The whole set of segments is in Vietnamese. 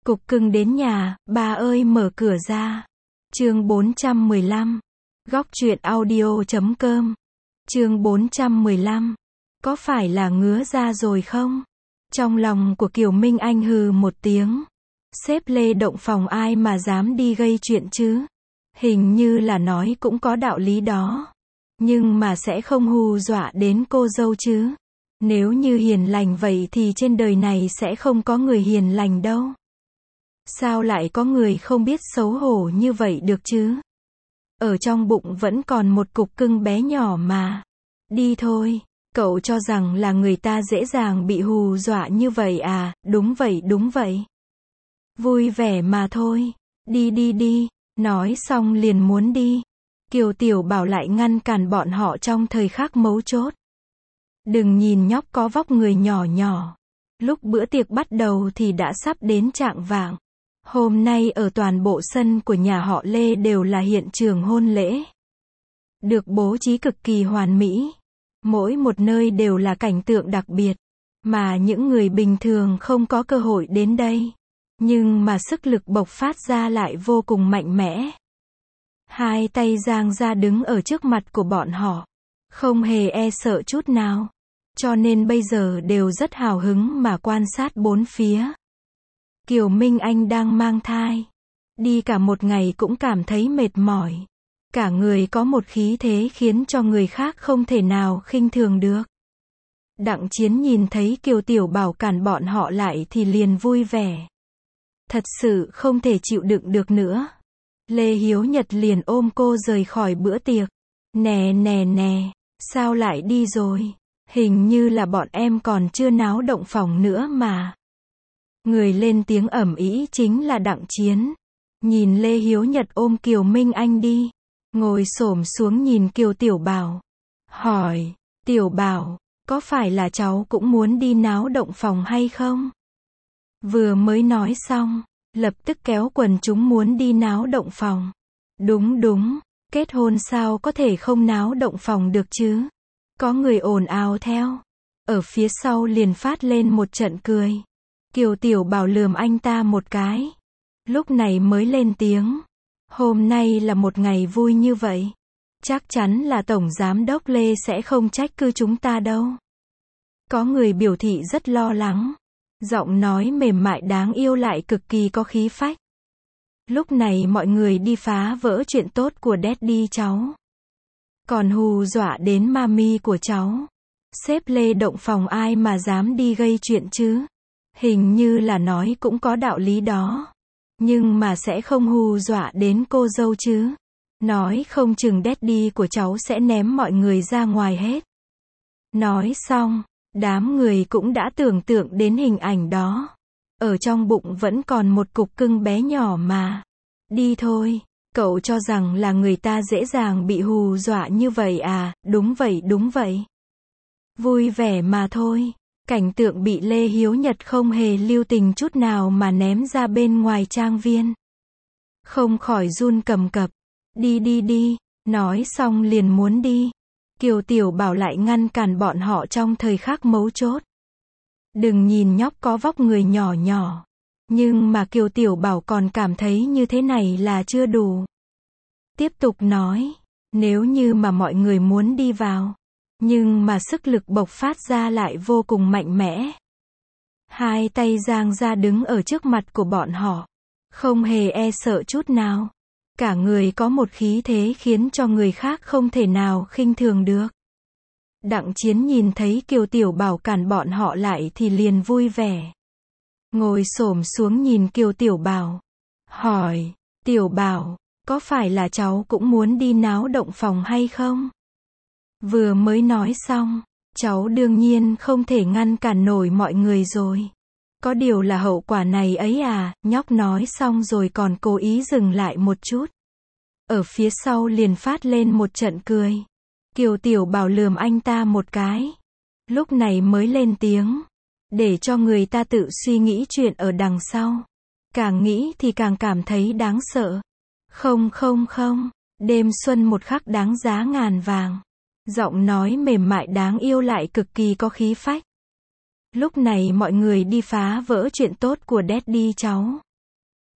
Cục cưng đến nhà, bà ơi mở cửa ra. Chương 415. Góc truyện audio.com. Chương 415. Có phải là ngứa ra rồi không? Trong lòng của Kiều Minh Anh hừ một tiếng. Sếp Lê động phòng ai mà dám đi gây chuyện chứ? Hình như là nói cũng có đạo lý đó. Nhưng mà sẽ không hù dọa đến cô dâu chứ. Nếu như hiền lành vậy thì trên đời này sẽ không có người hiền lành đâu. Sao lại có người không biết xấu hổ như vậy được chứ? Ở trong bụng vẫn còn một cục cưng bé nhỏ mà. Đi thôi, cậu cho rằng là người ta dễ dàng bị hù dọa như vậy à? Đúng vậy, đúng vậy. Vui vẻ mà thôi. Đi đi đi. Nói xong liền muốn đi. Kiều Tiểu Bảo lại ngăn cản bọn họ trong thời khắc mấu chốt. Đừng nhìn nhóc có vóc người nhỏ nhỏ. Lúc bữa tiệc bắt đầu thì đã sắp đến chạng vạng. Hôm nay ở toàn bộ sân của nhà họ Lê đều là hiện trường hôn lễ. Được bố trí cực kỳ hoàn mỹ. Mỗi một nơi đều là cảnh tượng đặc biệt. Mà những người bình thường không có cơ hội đến đây. Nhưng mà sức lực bộc phát ra lại vô cùng mạnh mẽ. Hai tay giang ra đứng ở trước mặt của bọn họ. Không hề e sợ chút nào. Cho nên bây giờ đều rất hào hứng mà quan sát bốn phía. Kiều Minh Anh đang mang thai. Đi cả một ngày cũng cảm thấy mệt mỏi. Cả người có một khí thế khiến cho người khác không thể nào khinh thường được. Đặng Chiến nhìn thấy Kiều Tiểu Bảo cản bọn họ lại thì liền vui vẻ. Thật sự không thể chịu đựng được nữa. Lê Hiếu Nhật liền ôm cô rời khỏi bữa tiệc. Nè nè nè, sao lại đi rồi? Hình như là bọn em còn chưa náo động phòng nữa mà. Người lên tiếng ầm ĩ chính là Đặng Chiến. Nhìn Lê Hiếu Nhật ôm Kiều Minh Anh đi. Ngồi xổm xuống nhìn Kiều Tiểu Bảo. Hỏi, Tiểu Bảo, có phải là cháu cũng muốn đi náo động phòng hay không? Vừa mới nói xong, lập tức kéo quần chúng muốn đi náo động phòng. Đúng đúng, kết hôn sao có thể không náo động phòng được chứ? Có người ồn ào theo. Ở phía sau liền phát lên một trận cười. Kiều Tiểu Bảo lườm anh ta một cái. Lúc này mới lên tiếng. Hôm nay là một ngày vui như vậy. Chắc chắn là Tổng Giám đốc Lê sẽ không trách cứ chúng ta đâu. Có người biểu thị rất lo lắng. Giọng nói mềm mại đáng yêu lại cực kỳ có khí phách. Lúc này mọi người đi phá vỡ chuyện tốt của Daddy cháu. Còn hù dọa đến mami của cháu. Sếp Lê động phòng ai mà dám đi gây chuyện chứ? Hình như là nói cũng có đạo lý đó. Nhưng mà sẽ không hù dọa đến cô dâu chứ? Nói không chừng Daddy của cháu sẽ ném mọi người ra ngoài hết. Nói xong, đám người cũng đã tưởng tượng đến hình ảnh đó. Ở trong bụng vẫn còn một cục cưng bé nhỏ mà. Đi thôi, cậu cho rằng là người ta dễ dàng bị hù dọa như vậy à? Đúng vậy, đúng vậy. Vui vẻ mà thôi. Cảnh tượng bị Lê Hiếu Nhật không hề lưu tình chút nào mà ném ra bên ngoài trang viên. Không khỏi run cầm cập. Đi đi đi, nói xong liền muốn đi. Kiều Tiểu Bảo lại ngăn cản bọn họ trong thời khắc mấu chốt. Đừng nhìn nhóc có vóc người nhỏ nhỏ. Nhưng mà Kiều Tiểu Bảo còn cảm thấy như thế này là chưa đủ. Tiếp tục nói, nếu như mà mọi người muốn đi vào. Nhưng mà sức lực bộc phát ra lại vô cùng mạnh mẽ. Hai tay giang ra đứng ở trước mặt của bọn họ. Không hề e sợ chút nào. Cả người có một khí thế khiến cho người khác không thể nào khinh thường được. Đặng Chiến nhìn thấy Kiều Tiểu Bảo cản bọn họ lại thì liền vui vẻ. Ngồi xổm xuống nhìn Kiều Tiểu Bảo. Hỏi, Tiểu Bảo, có phải là cháu cũng muốn đi náo động phòng hay không? Vừa mới nói xong, cháu đương nhiên không thể ngăn cản nổi mọi người rồi. Có điều là hậu quả này ấy à? Nhóc nói xong rồi còn cố ý dừng lại một chút. Ở phía sau liền phát lên một trận cười. Kiều Tiểu Bảo lườm anh ta một cái. Lúc này mới lên tiếng. Để cho người ta tự suy nghĩ chuyện ở đằng sau. Càng nghĩ thì càng cảm thấy đáng sợ. Không không không, đêm xuân một khắc đáng giá ngàn vàng. Giọng nói mềm mại đáng yêu lại cực kỳ có khí phách. Lúc này mọi người đi phá vỡ chuyện tốt của Daddy cháu.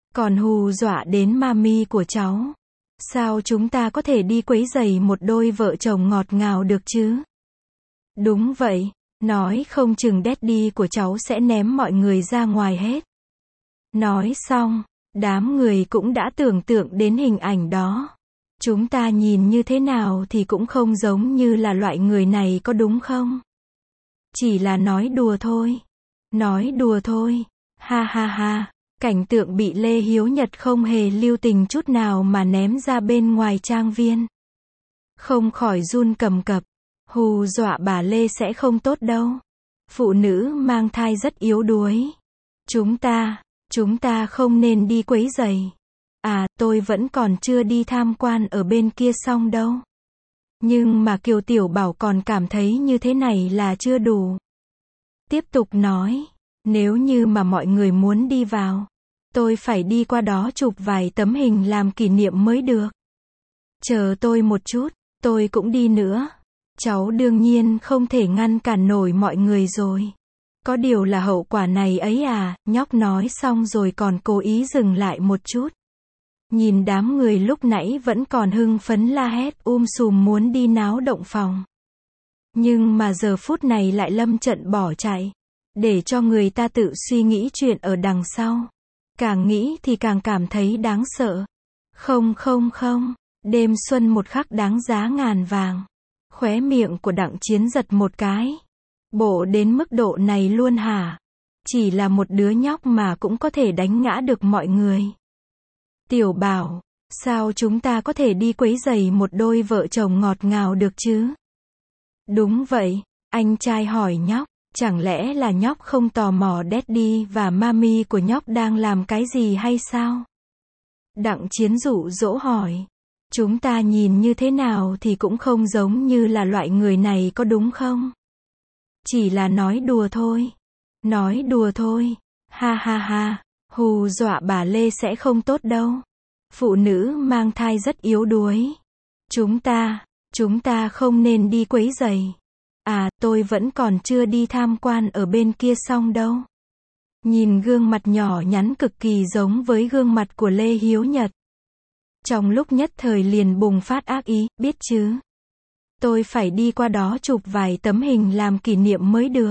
Còn hù dọa đến mami của cháu. Sao chúng ta có thể đi quấy rầy một đôi vợ chồng ngọt ngào được chứ? Đúng vậy, nói không chừng daddy của cháu sẽ ném mọi người ra ngoài hết. Nói xong, đám người cũng đã tưởng tượng đến hình ảnh đó. Chúng ta nhìn như thế nào thì cũng không giống như là loại người này có đúng không? Chỉ là nói đùa thôi. Nói đùa thôi. Ha ha ha. Cảnh tượng bị Lê Hiếu Nhật không hề lưu tình chút nào mà ném ra bên ngoài trang viên. Không khỏi run cầm cập. Hù dọa bà Lê sẽ không tốt đâu. Phụ nữ mang thai rất yếu đuối. Chúng ta không nên đi quấy rầy. À, tôi vẫn còn chưa đi tham quan ở bên kia xong đâu. Nhưng mà Kiều Tiểu Bảo còn cảm thấy như thế này là chưa đủ. Tiếp tục nói, nếu như mà mọi người muốn đi vào, tôi phải đi qua đó chụp vài tấm hình làm kỷ niệm mới được. Chờ tôi một chút, tôi cũng đi nữa. Cháu đương nhiên không thể ngăn cản nổi mọi người rồi. Có điều là hậu quả này ấy à, nhóc nói xong rồi còn cố ý dừng lại một chút. Nhìn đám người lúc nãy vẫn còn hưng phấn la hét sùm muốn đi náo động phòng. Nhưng mà giờ phút này lại lâm trận bỏ chạy. Để cho người ta tự suy nghĩ chuyện ở đằng sau. Càng nghĩ thì càng cảm thấy đáng sợ. Không, đêm xuân một khắc đáng giá ngàn vàng. Khóe miệng của Đặng Chiến giật một cái. Bộ đến mức độ này luôn hả? Chỉ là một đứa nhóc mà cũng có thể đánh ngã được mọi người. Tiểu Bảo, sao chúng ta có thể đi quấy rầy một đôi vợ chồng ngọt ngào được chứ? Đúng vậy, anh trai hỏi nhóc, chẳng lẽ là nhóc không tò mò daddy và mami của nhóc đang làm cái gì hay sao? Đặng Chiến dụ dỗ hỏi, chúng ta nhìn như thế nào thì cũng không giống như là loại người này có đúng không? Chỉ là nói đùa thôi. Nói đùa thôi. Ha ha ha. Hù dọa bà Lê sẽ không tốt đâu. Phụ nữ mang thai rất yếu đuối. Chúng ta không nên đi quấy rầy. À, tôi vẫn còn chưa đi tham quan ở bên kia xong đâu. Nhìn gương mặt nhỏ nhắn cực kỳ giống với gương mặt của Lê Hiếu Nhật. Trong lúc nhất thời liền bùng phát ác ý, biết chứ? Tôi phải đi qua đó chụp vài tấm hình làm kỷ niệm mới được.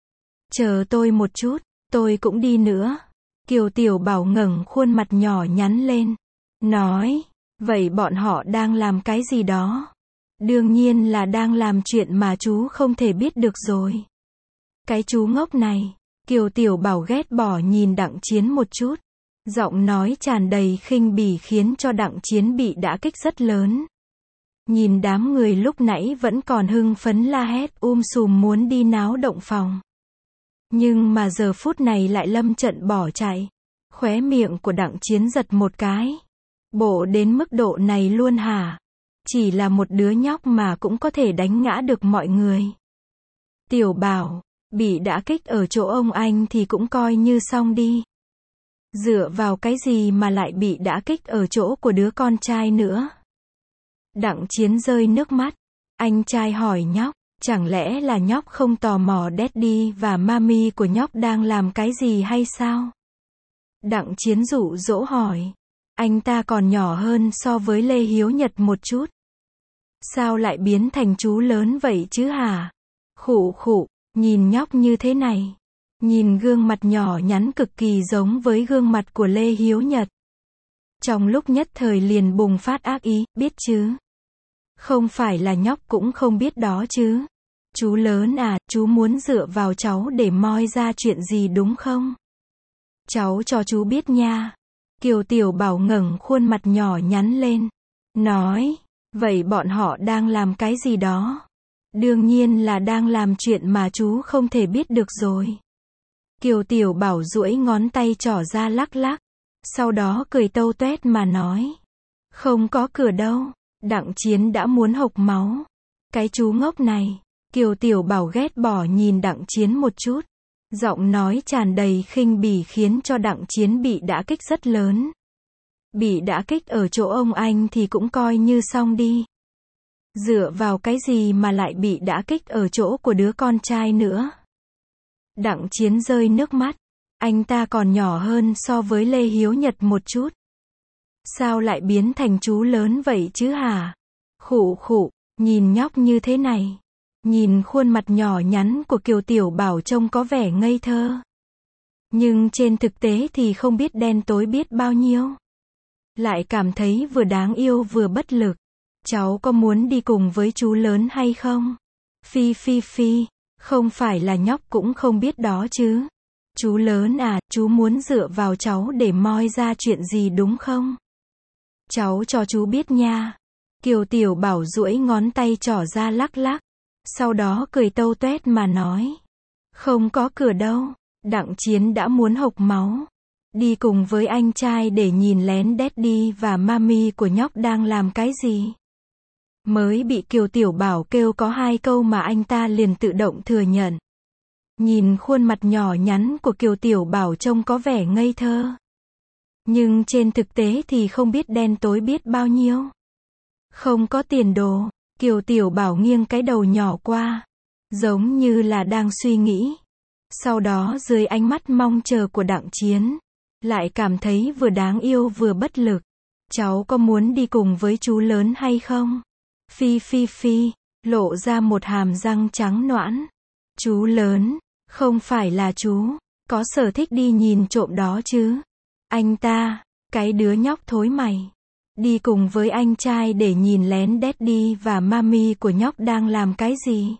Chờ tôi một chút, tôi cũng đi nữa. Kiều Tiểu Bảo ngẩng khuôn mặt nhỏ nhắn lên. Nói, vậy bọn họ đang làm cái gì đó? Đương nhiên là đang làm chuyện mà chú không thể biết được rồi. Cái chú ngốc này. Kiều Tiểu Bảo ghét bỏ nhìn Đặng Chiến một chút. Giọng nói tràn đầy khinh bỉ khiến cho Đặng Chiến bị đả kích rất lớn. Nhìn đám người lúc nãy vẫn còn hưng phấn la hét sùm muốn đi náo động phòng. Nhưng mà giờ phút này lại lâm trận bỏ chạy. Khóe miệng của Đặng Chiến giật một cái. Bộ đến mức độ này luôn hả? Chỉ là một đứa nhóc mà cũng có thể đánh ngã được mọi người. Tiểu Bảo, bị đả kích ở chỗ ông anh thì cũng coi như xong đi. Dựa vào cái gì mà lại bị đả kích ở chỗ của đứa con trai nữa? Đặng Chiến rơi nước mắt. Anh trai hỏi nhóc, chẳng lẽ là nhóc không tò mò daddy và mami của nhóc đang làm cái gì hay sao? Đặng Chiến dụ dỗ hỏi. Anh ta còn nhỏ hơn so với Lê Hiếu Nhật một chút. Sao lại biến thành chú lớn vậy chứ hả? Khụ khụ, nhìn nhóc như thế này. Nhìn gương mặt nhỏ nhắn cực kỳ giống với gương mặt của Lê Hiếu Nhật. Trong lúc nhất thời liền bùng phát ác ý, biết chứ? Không phải là nhóc cũng không biết đó chứ. Chú lớn à, chú muốn dựa vào cháu để moi ra chuyện gì đúng không? Cháu cho chú biết nha. Kiều Tiểu Bảo ngẩng khuôn mặt nhỏ nhắn lên. Nói, vậy bọn họ đang làm cái gì đó? Đương nhiên là đang làm chuyện mà chú không thể biết được rồi. Kiều Tiểu Bảo duỗi ngón tay trỏ ra lắc lắc. Sau đó cười tâu tuét mà nói. Không có cửa đâu. Đặng Chiến đã muốn hộc máu. Cái chú ngốc này. Kiều Tiểu Bảo ghét bỏ nhìn Đặng Chiến một chút. Giọng nói tràn đầy khinh bỉ khiến cho Đặng Chiến bị đả kích rất lớn. Bị đả kích ở chỗ ông anh thì cũng coi như xong đi. Dựa vào cái gì mà lại bị đả kích ở chỗ của đứa con trai nữa? Đặng Chiến rơi nước mắt. Anh ta còn nhỏ hơn so với Lê Hiếu Nhật một chút. Sao lại biến thành chú lớn vậy chứ hả? Khụ khụ, nhìn nhóc như thế này. Nhìn khuôn mặt nhỏ nhắn của Kiều Tiểu Bảo trông có vẻ ngây thơ. Nhưng trên thực tế thì không biết đen tối biết bao nhiêu. Lại cảm thấy vừa đáng yêu vừa bất lực. Cháu có muốn đi cùng với chú lớn hay không? Phi phi phi, không phải là nhóc cũng không biết đó chứ. Chú lớn à, chú muốn dựa vào cháu để moi ra chuyện gì đúng không? Cháu cho chú biết nha. Kiều Tiểu Bảo duỗi ngón tay trỏ ra lắc lắc. Sau đó cười tâu tuét mà nói. Không có cửa đâu. Đặng Chiến đã muốn hộc máu. Đi cùng với anh trai để nhìn lén Daddy và Mami của nhóc đang làm cái gì. Mới bị Kiều Tiểu Bảo kêu có 2 câu mà anh ta liền tự động thừa nhận. Nhìn khuôn mặt nhỏ nhắn của Kiều Tiểu Bảo trông có vẻ ngây thơ. Nhưng trên thực tế thì không biết đen tối biết bao nhiêu. Không có tiền đồ, Kiều Tiểu Bảo nghiêng cái đầu nhỏ qua. Giống như là đang suy nghĩ. Sau đó dưới ánh mắt mong chờ của Đặng Chiến. Lại cảm thấy vừa đáng yêu vừa bất lực. Cháu có muốn đi cùng với chú lớn hay không? Phi phi phi, lộ ra một hàm răng trắng nõn. Chú lớn, không phải là chú, có sở thích đi nhìn trộm đó chứ. Anh ta, cái đứa nhóc thối mày. Đi cùng với anh trai để nhìn lén Daddy và Mami của nhóc đang làm cái gì.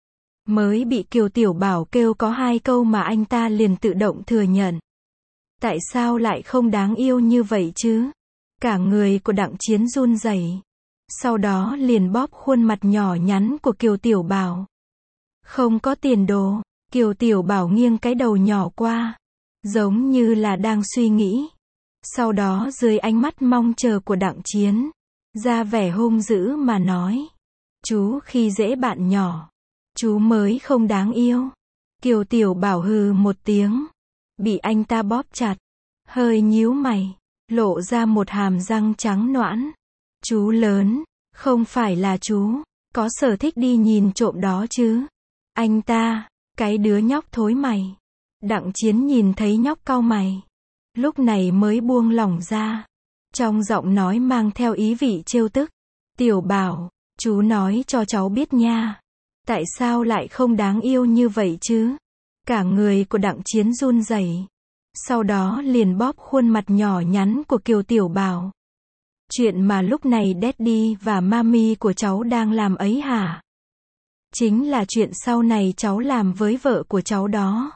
Mới bị Kiều Tiểu Bảo kêu có 2 câu mà anh ta liền tự động thừa nhận. Tại sao lại không đáng yêu như vậy chứ? Cả người của Đặng Chiến run rẩy. Sau đó liền bóp khuôn mặt nhỏ nhắn của Kiều Tiểu Bảo. Không có tiền đồ, Kiều Tiểu Bảo nghiêng cái đầu nhỏ qua. Giống như là đang suy nghĩ. Sau đó dưới ánh mắt mong chờ của Đặng Chiến. Ra vẻ hung dữ mà nói. Chú khi dễ bạn nhỏ. Chú mới không đáng yêu. Kiều Tiểu Bảo hừ một tiếng. Bị anh ta bóp chặt. Hơi nhíu mày. Lộ ra một hàm răng trắng nõn. Chú lớn, không phải là chú, có sở thích đi nhìn trộm đó chứ. Anh ta, cái đứa nhóc thối mày. Đặng Chiến nhìn thấy nhóc cau mày. Lúc này mới buông lỏng ra. Trong giọng nói mang theo ý vị trêu tức. Tiểu Bảo, chú nói cho cháu biết nha. Tại sao lại không đáng yêu như vậy chứ? Cả người của Đặng Chiến run rẩy. Sau đó liền bóp khuôn mặt nhỏ nhắn của Kiều Tiểu Bảo. Chuyện mà lúc này Daddy và Mami của cháu đang làm ấy hả? Chính là chuyện sau này cháu làm với vợ của cháu đó.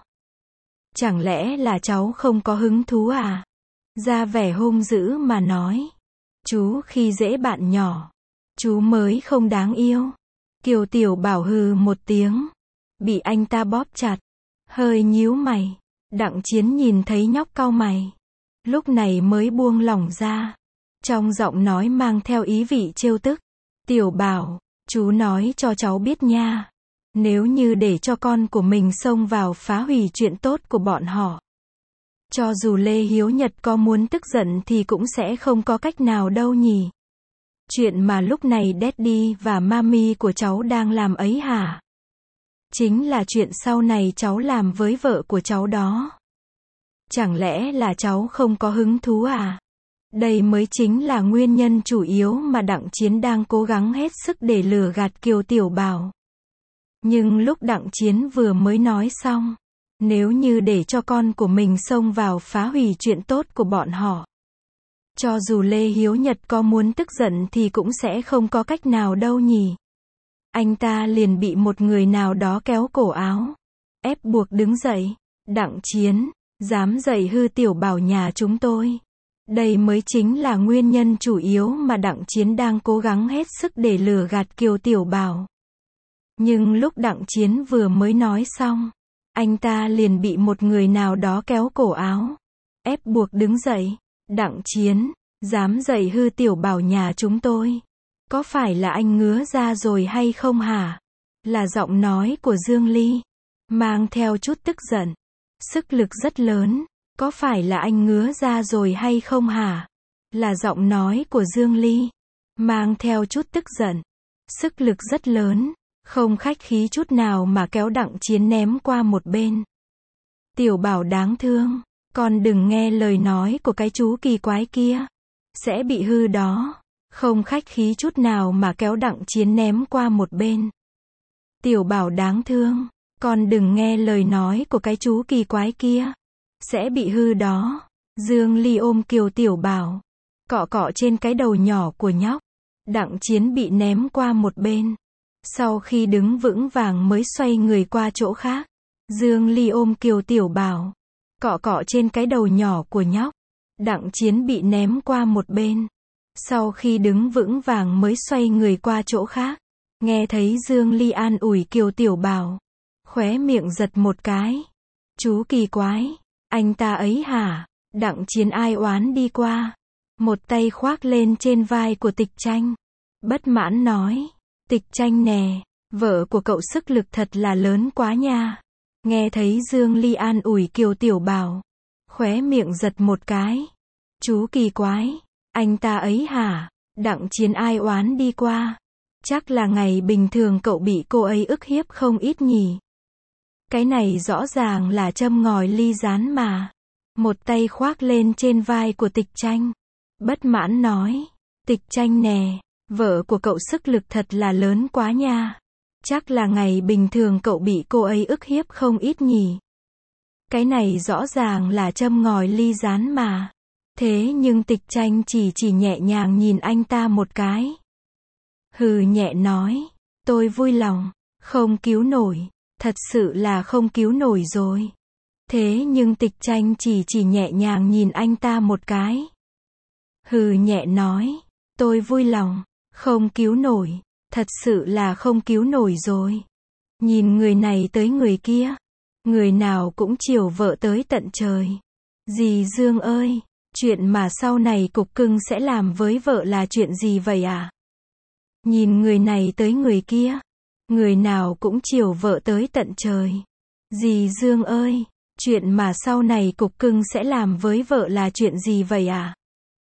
Chẳng lẽ là cháu không có hứng thú à? Ra vẻ hung dữ mà nói. Chú khi dễ bạn nhỏ. Chú mới không đáng yêu. Kiều Tiểu Bảo hừ một tiếng. Bị anh ta bóp chặt. Hơi nhíu mày. Đặng Chiến nhìn thấy nhóc cau mày. Lúc này mới buông lỏng ra. Trong giọng nói mang theo ý vị trêu tức. Tiểu Bảo, chú nói cho cháu biết nha. Nếu như để cho con của mình xông vào phá hủy chuyện tốt của bọn họ. Cho dù Lê Hiếu Nhật có muốn tức giận thì cũng sẽ không có cách nào đâu nhỉ. Chuyện mà lúc này Daddy và Mami của cháu đang làm ấy hả? Chính là chuyện sau này cháu làm với vợ của cháu đó. Chẳng lẽ là cháu không có hứng thú à? Đây mới chính là nguyên nhân chủ yếu mà Đặng Chiến đang cố gắng hết sức để lừa gạt Kiều Tiểu Bảo. Nhưng lúc Đặng Chiến vừa mới nói xong, nếu như để cho con của mình xông vào phá hủy chuyện tốt của bọn họ. Cho dù Lê Hiếu Nhật có muốn tức giận thì cũng sẽ không có cách nào đâu nhỉ. Anh ta liền bị một người nào đó kéo cổ áo, ép buộc đứng dậy. Đặng Chiến, dám dạy hư Tiểu Bảo nhà chúng tôi. Đây mới chính là nguyên nhân chủ yếu mà Đặng Chiến đang cố gắng hết sức để lừa gạt Kiều Tiểu Bảo. Nhưng lúc Đặng Chiến vừa mới nói xong, anh ta liền bị một người nào đó kéo cổ áo, ép buộc đứng dậy. Đặng Chiến, dám dạy hư Tiểu Bảo nhà chúng tôi. Có phải là anh ngứa ra rồi hay không hả? Là giọng nói của Dương Ly, mang theo chút tức giận, sức lực rất lớn. Có phải là anh ngứa ra rồi hay không hả? Là giọng nói của Dương Ly, mang theo chút tức giận, sức lực rất lớn, không khách khí chút nào mà kéo Đặng Chiến ném qua một bên. Tiểu Bảo đáng thương, con đừng nghe lời nói của cái chú kỳ quái kia. Sẽ bị hư đó. Không khách khí chút nào mà kéo Đặng Chiến ném qua một bên. Tiểu Bảo đáng thương, con đừng nghe lời nói của cái chú kỳ quái kia. Sẽ bị hư đó. Dương Ly ôm Kiều Tiểu Bảo, cọ cọ trên cái đầu nhỏ của nhóc. Đặng Chiến bị ném qua một bên. Sau khi đứng vững vàng mới xoay người qua chỗ khác. Dương Ly ôm Kiều Tiểu Bảo, cọ cọ trên cái đầu nhỏ của nhóc. Đặng Chiến bị ném qua một bên. Sau khi đứng vững vàng mới xoay người qua chỗ khác. Nghe thấy Dương Ly an ủi Kiều Tiểu Bảo, khóe miệng giật một cái. Chú kỳ quái, anh ta ấy hả? Đặng Chiến ai oán đi qua, một tay khoác lên trên vai của Tịch Tranh. Bất mãn nói, Tịch Tranh nè, vợ của cậu sức lực thật là lớn quá nha. Nghe thấy Dương Ly an ủi Kiều Tiểu Bảo, khóe miệng giật một cái. Chú kỳ quái, anh ta ấy hả? Đặng Chiến ai oán đi qua. Chắc là ngày bình thường cậu bị cô ấy ức hiếp không ít nhỉ. Cái này rõ ràng là châm ngòi ly gián mà. Một tay khoác lên trên vai của Tịch Tranh. Bất mãn nói, Tịch Tranh nè, vợ của cậu sức lực thật là lớn quá nha. Chắc là ngày bình thường cậu bị cô ấy ức hiếp không ít nhỉ. Cái này rõ ràng là châm ngòi ly gián mà. Thế nhưng Tịch Tranh chỉ nhẹ nhàng nhìn anh ta một cái. Hừ nhẹ nói, tôi vui lòng, không cứu nổi, thật sự là không cứu nổi rồi. Thế nhưng Tịch Tranh chỉ nhẹ nhàng nhìn anh ta một cái. Hừ nhẹ nói, tôi vui lòng, không cứu nổi, thật sự là không cứu nổi rồi. Nhìn người này tới người kia, người nào cũng chiều vợ tới tận trời. Dì Dương ơi, chuyện mà sau này cục cưng sẽ làm với vợ là chuyện gì vậy à? Nhìn người này tới người kia, người nào cũng chiều vợ tới tận trời. Dì Dương ơi, chuyện mà sau này cục cưng sẽ làm với vợ là chuyện gì vậy à?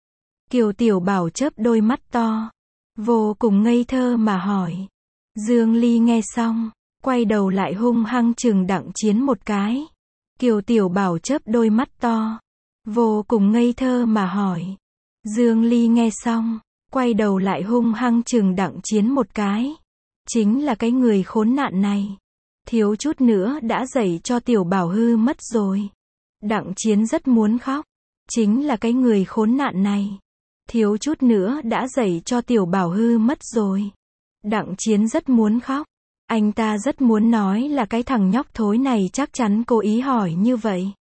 Kiều Tiểu Bảo chớp đôi mắt to, vô cùng ngây thơ mà hỏi. Dương Ly nghe xong, quay đầu lại hung hăng chừng Đặng Chiến một cái. Kiều Tiểu Bảo chớp đôi mắt to, vô cùng ngây thơ mà hỏi. Dương Ly nghe xong, quay đầu lại hung hăng chừng Đặng Chiến một cái. Chính là cái người khốn nạn này. Thiếu chút nữa đã dạy cho Tiểu Bảo hư mất rồi. Đặng Chiến rất muốn khóc. Chính là cái người khốn nạn này. Thiếu chút nữa đã dạy cho Tiểu Bảo hư mất rồi. Đặng Chiến rất muốn khóc. Anh ta rất muốn nói là cái thằng nhóc thối này chắc chắn cố ý hỏi như vậy.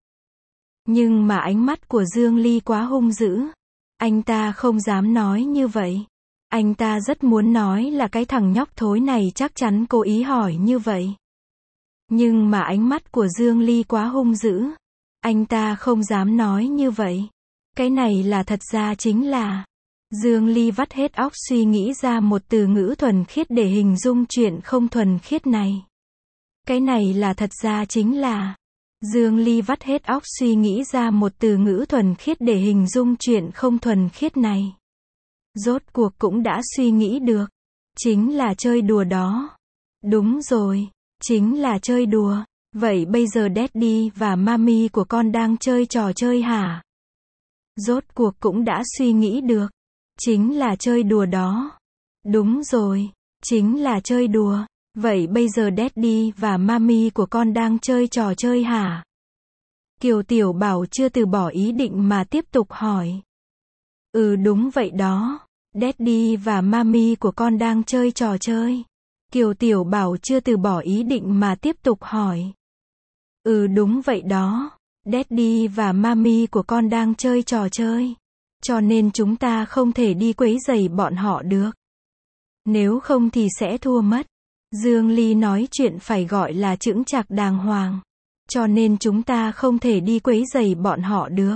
Nhưng mà ánh mắt của Dương Ly quá hung dữ. Anh ta không dám nói như vậy. Anh ta rất muốn nói là cái thằng nhóc thối này chắc chắn cố ý hỏi như vậy. Nhưng mà ánh mắt của Dương Ly quá hung dữ. Anh ta không dám nói như vậy. Cái này là thật ra chính là... Dương Ly vắt hết óc suy nghĩ ra một từ ngữ thuần khiết để hình dung chuyện không thuần khiết này. Cái này là thật ra chính là... Dương Ly vắt hết óc suy nghĩ ra một từ ngữ thuần khiết để hình dung chuyện không thuần khiết này. Rốt cuộc cũng đã suy nghĩ được. Chính là chơi đùa đó. Đúng rồi, chính là chơi đùa. Vậy bây giờ Daddy và Mami của con đang chơi trò chơi hả? Rốt cuộc cũng đã suy nghĩ được. Chính là chơi đùa đó. Đúng rồi, chính là chơi đùa. Vậy bây giờ Daddy và Mami của con đang chơi trò chơi hả? Kiều Tiểu Bảo chưa từ bỏ ý định mà tiếp tục hỏi. Đúng vậy đó. Daddy và Mami của con đang chơi trò chơi. Kiều Tiểu Bảo chưa từ bỏ ý định mà tiếp tục hỏi. Đúng vậy đó. Daddy và Mami của con đang chơi trò chơi. Cho nên chúng ta không thể đi quấy rầy bọn họ được. Nếu không thì sẽ thua mất. Dương Ly nói chuyện phải gọi là chững chạc đàng hoàng. Cho nên chúng ta không thể đi quấy rầy bọn họ được.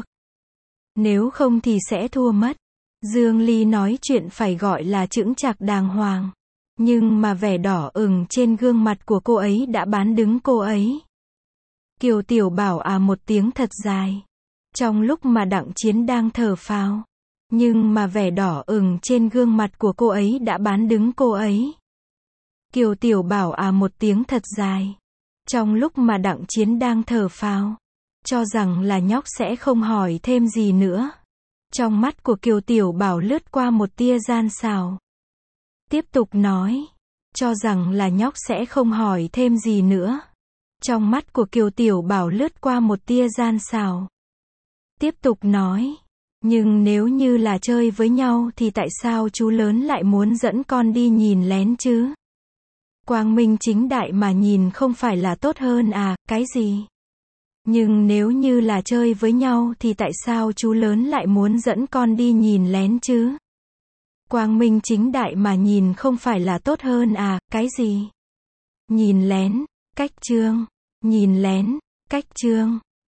Nếu không thì sẽ thua mất. Dương Ly nói chuyện phải gọi là chững chạc đàng hoàng. Nhưng mà vẻ đỏ ửng trên gương mặt của cô ấy đã bán đứng cô ấy. Kiều Tiểu Bảo một tiếng thật dài. Trong lúc mà Đặng Chiến đang thở phào. Nhưng mà vẻ đỏ ửng trên gương mặt của cô ấy đã bán đứng cô ấy. Kiều Tiểu Bảo một tiếng thật dài. Trong lúc mà Đặng Chiến đang thở phào. cho rằng là nhóc sẽ không hỏi thêm gì nữa. Trong mắt của Kiều Tiểu Bảo lướt qua một tia gian xảo. Tiếp tục nói, cho rằng là nhóc sẽ không hỏi thêm gì nữa. Trong mắt của Kiều Tiểu Bảo lướt qua một tia gian xảo. Tiếp tục nói, nhưng nếu như là chơi với nhau thì tại sao chú lớn lại muốn dẫn con đi nhìn lén chứ? Quang minh chính đại mà nhìn không phải là tốt hơn à, cái gì? Nhưng nếu như là chơi với nhau thì tại sao chú lớn lại muốn dẫn con đi nhìn lén chứ? Quang minh chính đại mà nhìn không phải là tốt hơn à, cái gì? Nhìn lén, cách chương. Nhìn lén, cách chương.